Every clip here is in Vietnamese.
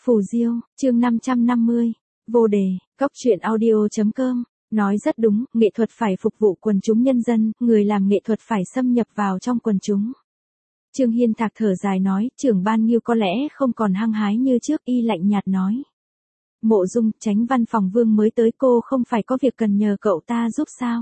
Phù Diêu, chương 550, vô đề, góc truyện audio.com, nói rất đúng, nghệ thuật phải phục vụ quần chúng nhân dân, người làm nghệ thuật phải xâm nhập vào trong quần chúng. Trương Hiên Thạc thở dài nói, trưởng ban Nghiêu có lẽ không còn hăng hái như trước, y lạnh nhạt nói. Mộ Dung, Chánh Văn Phòng Vương mới tới, cô không phải có việc cần nhờ cậu ta giúp sao?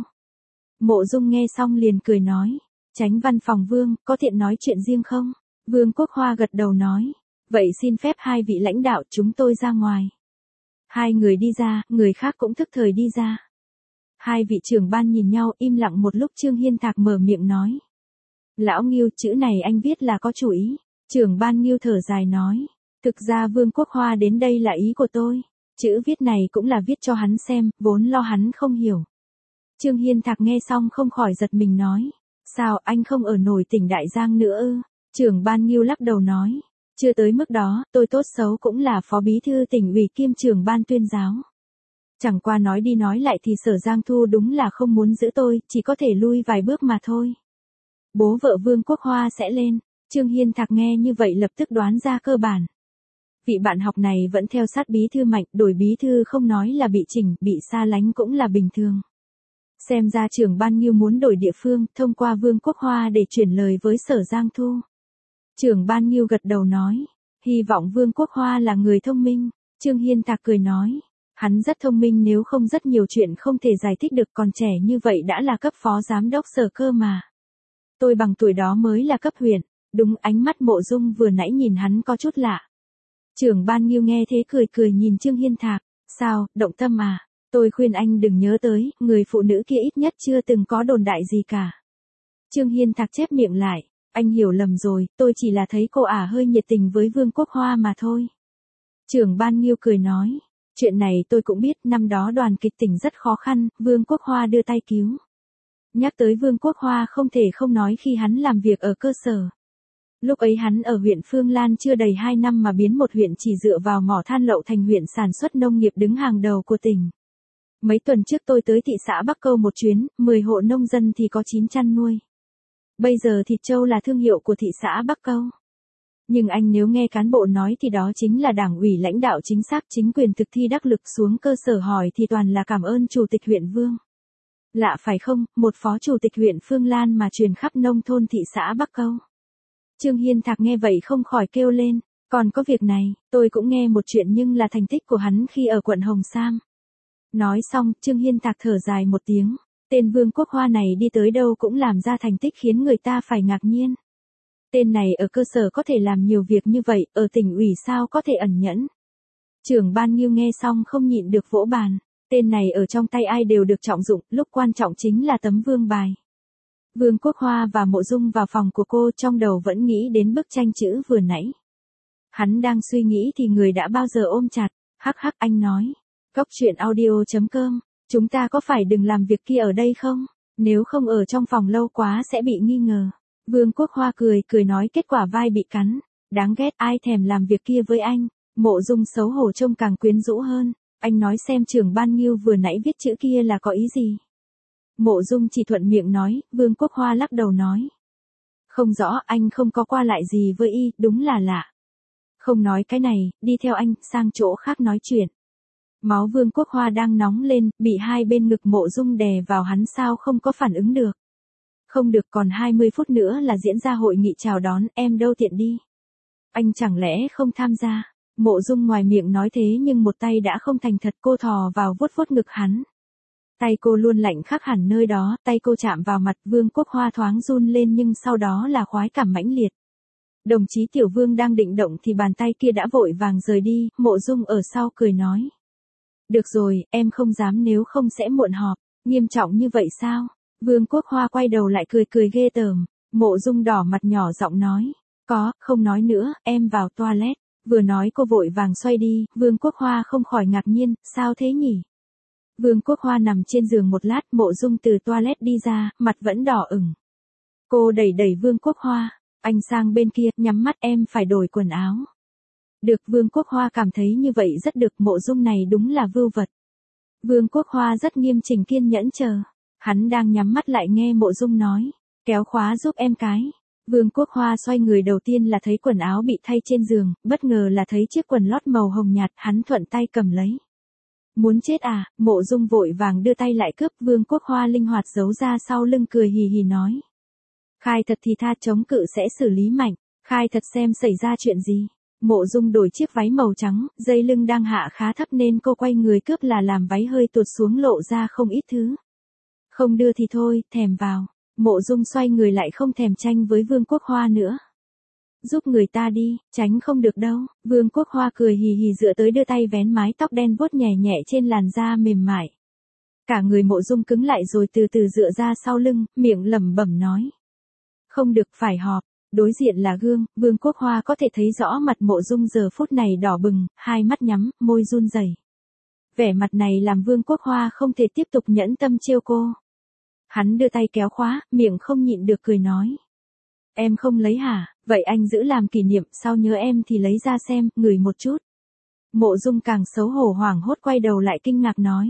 Mộ Dung nghe xong liền cười nói, Chánh Văn Phòng Vương, có tiện nói chuyện riêng không? Vương Quốc Hoa gật đầu nói, vậy xin phép hai vị lãnh đạo chúng tôi ra ngoài. Hai người đi ra, người khác cũng thức thời đi ra. Hai vị trưởng ban nhìn nhau im lặng một lúc. Trương Hiên Thạc mở miệng nói. Lão Nghiêu, chữ này anh viết là có chủ ý. Trưởng ban Nghiêu thở dài nói, thực ra Vương Quốc Hoa đến đây là ý của tôi. Chữ viết này cũng là viết cho hắn xem, vốn lo hắn không hiểu. Trương Hiên Thạc nghe xong không khỏi giật mình nói, sao anh không ở nổi tỉnh Đại Giang nữa ư? Trưởng ban Nghiêu lắc đầu nói, chưa tới mức đó, tôi tốt xấu cũng là phó bí thư tỉnh ủy kiêm trưởng ban tuyên giáo. Chẳng qua nói đi nói lại thì Sở Giang Thu đúng là không muốn giữ tôi, chỉ có thể lui vài bước mà thôi. Bố vợ Vương Quốc Hoa sẽ lên. Trương Hiên Thạc nghe như vậy lập tức đoán ra cơ bản. Vị bạn học này vẫn theo sát bí thư Mạnh, đổi bí thư không nói là bị chỉnh, bị xa lánh cũng là bình thường. Xem ra trưởng ban Nghiêu muốn đổi địa phương, thông qua Vương Quốc Hoa để chuyển lời với Sở Giang Thu. Trưởng ban Nghiêu gật đầu nói, hy vọng Vương Quốc Hoa là người thông minh. Trương Hiên Thạc cười nói, hắn rất thông minh, nếu không rất nhiều chuyện không thể giải thích được, còn trẻ như vậy đã là cấp phó giám đốc Sở cơ mà. Tôi bằng tuổi đó mới là cấp huyện. Đúng, ánh mắt Mộ Dung vừa nãy nhìn hắn có chút lạ. Trưởng ban Nghiêu nghe thế cười cười nhìn Trương Hiên Thạc, sao, động tâm à? Tôi khuyên anh đừng nhớ tới, người phụ nữ kia ít nhất chưa từng có đồn đại gì cả. Trương Hiên Thạc chép miệng lại, anh hiểu lầm rồi, tôi chỉ là thấy cô ả hơi nhiệt tình với Vương Quốc Hoa mà thôi. Trưởng ban Nghiêu cười nói, chuyện này tôi cũng biết, năm đó đoàn kịch tỉnh rất khó khăn, Vương Quốc Hoa đưa tay cứu. Nhắc tới Vương Quốc Hoa không thể không nói khi hắn làm việc ở cơ sở. Lúc ấy hắn ở huyện Phương Lan chưa đầy 2 năm mà biến một huyện chỉ dựa vào mỏ than lậu thành huyện sản xuất nông nghiệp đứng hàng đầu của tỉnh. Mấy tuần trước tôi tới thị xã Bắc Câu một chuyến, 10 hộ nông dân thì có 9 chăn nuôi. Bây giờ thịt trâu là thương hiệu của thị xã Bắc Câu. Nhưng anh nếu nghe cán bộ nói thì đó chính là đảng ủy lãnh đạo chính xác, chính quyền thực thi đắc lực xuống cơ sở hỏi thì toàn là cảm ơn chủ tịch huyện Vương. Lạ phải không, một phó chủ tịch huyện Phương Lan mà truyền khắp nông thôn thị xã Bắc Câu. Trương Hiên Thạc nghe vậy không khỏi kêu lên, còn có việc này, tôi cũng nghe một chuyện nhưng là thành tích của hắn khi ở quận Hồng Sam. Nói xong, Trương Hiên Thạc thở dài một tiếng, tên Vương Quốc Hoa này đi tới đâu cũng làm ra thành tích khiến người ta phải ngạc nhiên. Tên này ở cơ sở có thể làm nhiều việc như vậy, ở tỉnh ủy sao có thể ẩn nhẫn. Trưởng ban Nghiêu nghe xong không nhịn được vỗ bàn, tên này ở trong tay ai đều được trọng dụng, lúc quan trọng chính là tấm vương bài. Vương Quốc Hoa và Mộ Dung vào phòng của cô, trong đầu vẫn nghĩ đến bức tranh chữ vừa nãy. Hắn đang suy nghĩ thì người đã bao giờ ôm chặt, hắc hắc anh nói. Góc truyện audio.com, chúng ta có phải đừng làm việc kia ở đây không? Nếu không ở trong phòng lâu quá sẽ bị nghi ngờ. Vương Quốc Hoa cười nói kết quả vai bị cắn. Đáng ghét, ai thèm làm việc kia với anh. Mộ Dung xấu hổ trông càng quyến rũ hơn. Anh nói xem trưởng ban Nghiêu vừa nãy viết chữ kia là có ý gì? Mộ Dung chỉ thuận miệng nói, Vương Quốc Hoa lắc đầu nói. Không rõ, anh không có qua lại gì với y, đúng là lạ. Không nói cái này, đi theo anh, sang chỗ khác nói chuyện. Máu Vương Quốc Hoa đang nóng lên, bị hai bên ngực Mộ Dung đè vào, hắn sao không có phản ứng được. Không được, còn 20 phút nữa là diễn ra hội nghị chào đón, em đâu tiện đi. Anh chẳng lẽ không tham gia? Mộ Dung ngoài miệng nói thế nhưng một tay đã không thành thật, cô thò vào vuốt vuốt ngực hắn. Tay cô luôn lạnh khắc hẳn nơi đó, tay cô chạm vào mặt Vương Quốc Hoa thoáng run lên nhưng sau đó là khoái cảm mãnh liệt. Đồng chí Tiểu Vương đang định động thì bàn tay kia đã vội vàng rời đi, Mộ Dung ở sau cười nói. Được rồi, em không dám, nếu không sẽ muộn họp. Nghiêm trọng như vậy sao? Vương Quốc Hoa quay đầu lại cười ghê tởm. Mộ Dung đỏ mặt nhỏ giọng nói. Có, không nói nữa, em vào toilet. Vừa nói cô vội vàng xoay đi, Vương Quốc Hoa không khỏi ngạc nhiên, sao thế nhỉ? Vương Quốc Hoa nằm trên giường một lát, Mộ Dung từ toilet đi ra, mặt vẫn đỏ ửng. Cô đẩy Vương Quốc Hoa, anh sang bên kia, nhắm mắt, em phải đổi quần áo. Được, Vương Quốc Hoa cảm thấy như vậy rất được, Mộ Dung này đúng là vưu vật. Vương Quốc Hoa rất nghiêm chỉnh kiên nhẫn chờ. Hắn đang nhắm mắt lại nghe Mộ Dung nói, kéo khóa giúp em cái. Vương Quốc Hoa xoay người đầu tiên là thấy quần áo bị thay trên giường, bất ngờ là thấy chiếc quần lót màu hồng nhạt, hắn thuận tay cầm lấy. Muốn chết à, Mộ Dung vội vàng đưa tay lại cướp, Vương Quốc Hoa linh hoạt giấu ra sau lưng cười hì hì nói. Khai thật thì tha, chống cự sẽ xử lý mạnh, khai thật xem xảy ra chuyện gì. Mộ Dung đổi chiếc váy màu trắng, dây lưng đang hạ khá thấp nên cô quay người cướp là làm váy hơi tuột xuống lộ ra không ít thứ. Không đưa thì thôi, thèm vào. Mộ Dung xoay người lại không thèm tranh với Vương Quốc Hoa nữa. Giúp người ta đi, tránh không được đâu. Vương Quốc Hoa cười hì hì dựa tới đưa tay vén mái tóc đen vuốt nhẹ nhẹ trên làn da mềm mại. Cả người Mộ Dung cứng lại rồi từ từ dựa ra sau lưng, miệng lẩm bẩm nói. Không được, phải họp. Đối diện là gương, Vương Quốc Hoa có thể thấy rõ mặt Mộ Dung giờ phút này đỏ bừng, hai mắt nhắm, môi run rẩy. Vẻ mặt này làm Vương Quốc Hoa không thể tiếp tục nhẫn tâm trêu cô. Hắn đưa tay kéo khóa, miệng không nhịn được cười nói. Em không lấy hả, vậy anh giữ làm kỷ niệm, sau nhớ em thì lấy ra xem, ngửi một chút. Mộ Dung càng xấu hổ hoảng hốt quay đầu lại kinh ngạc nói.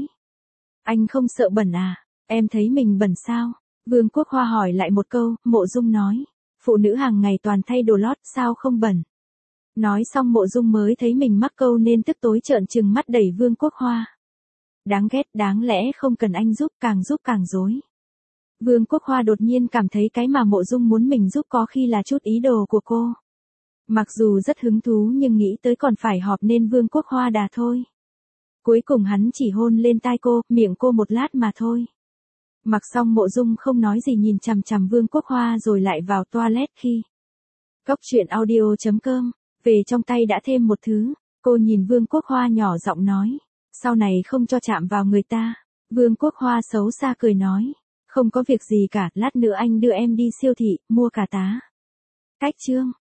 Anh không sợ bẩn à, em thấy mình bẩn sao? Vương Quốc Hoa hỏi lại một câu, Mộ Dung nói. Phụ nữ hàng ngày toàn thay đồ lót, sao không bẩn? Nói xong Mộ Dung mới thấy mình mắc câu nên tức tối trợn trừng mắt đẩy Vương Quốc Hoa. Đáng ghét, đáng lẽ không cần anh giúp càng rối. Vương Quốc Hoa đột nhiên cảm thấy cái mà Mộ Dung muốn mình giúp có khi là chút ý đồ của cô. Mặc dù rất hứng thú nhưng nghĩ tới còn phải họp nên Vương Quốc Hoa đà thôi. Cuối cùng hắn chỉ hôn lên tai cô, miệng cô một lát mà thôi. Mặc xong Mộ Dung không nói gì nhìn chằm chằm Vương Quốc Hoa rồi lại vào toilet khi. Cốc truyện audio.com, về trong tay đã thêm một thứ, cô nhìn Vương Quốc Hoa nhỏ giọng nói. Sau này không cho chạm vào người ta. Vương Quốc Hoa xấu xa cười nói. Không có việc gì cả, lát nữa anh đưa em đi siêu thị, mua cà tá. Cách chương.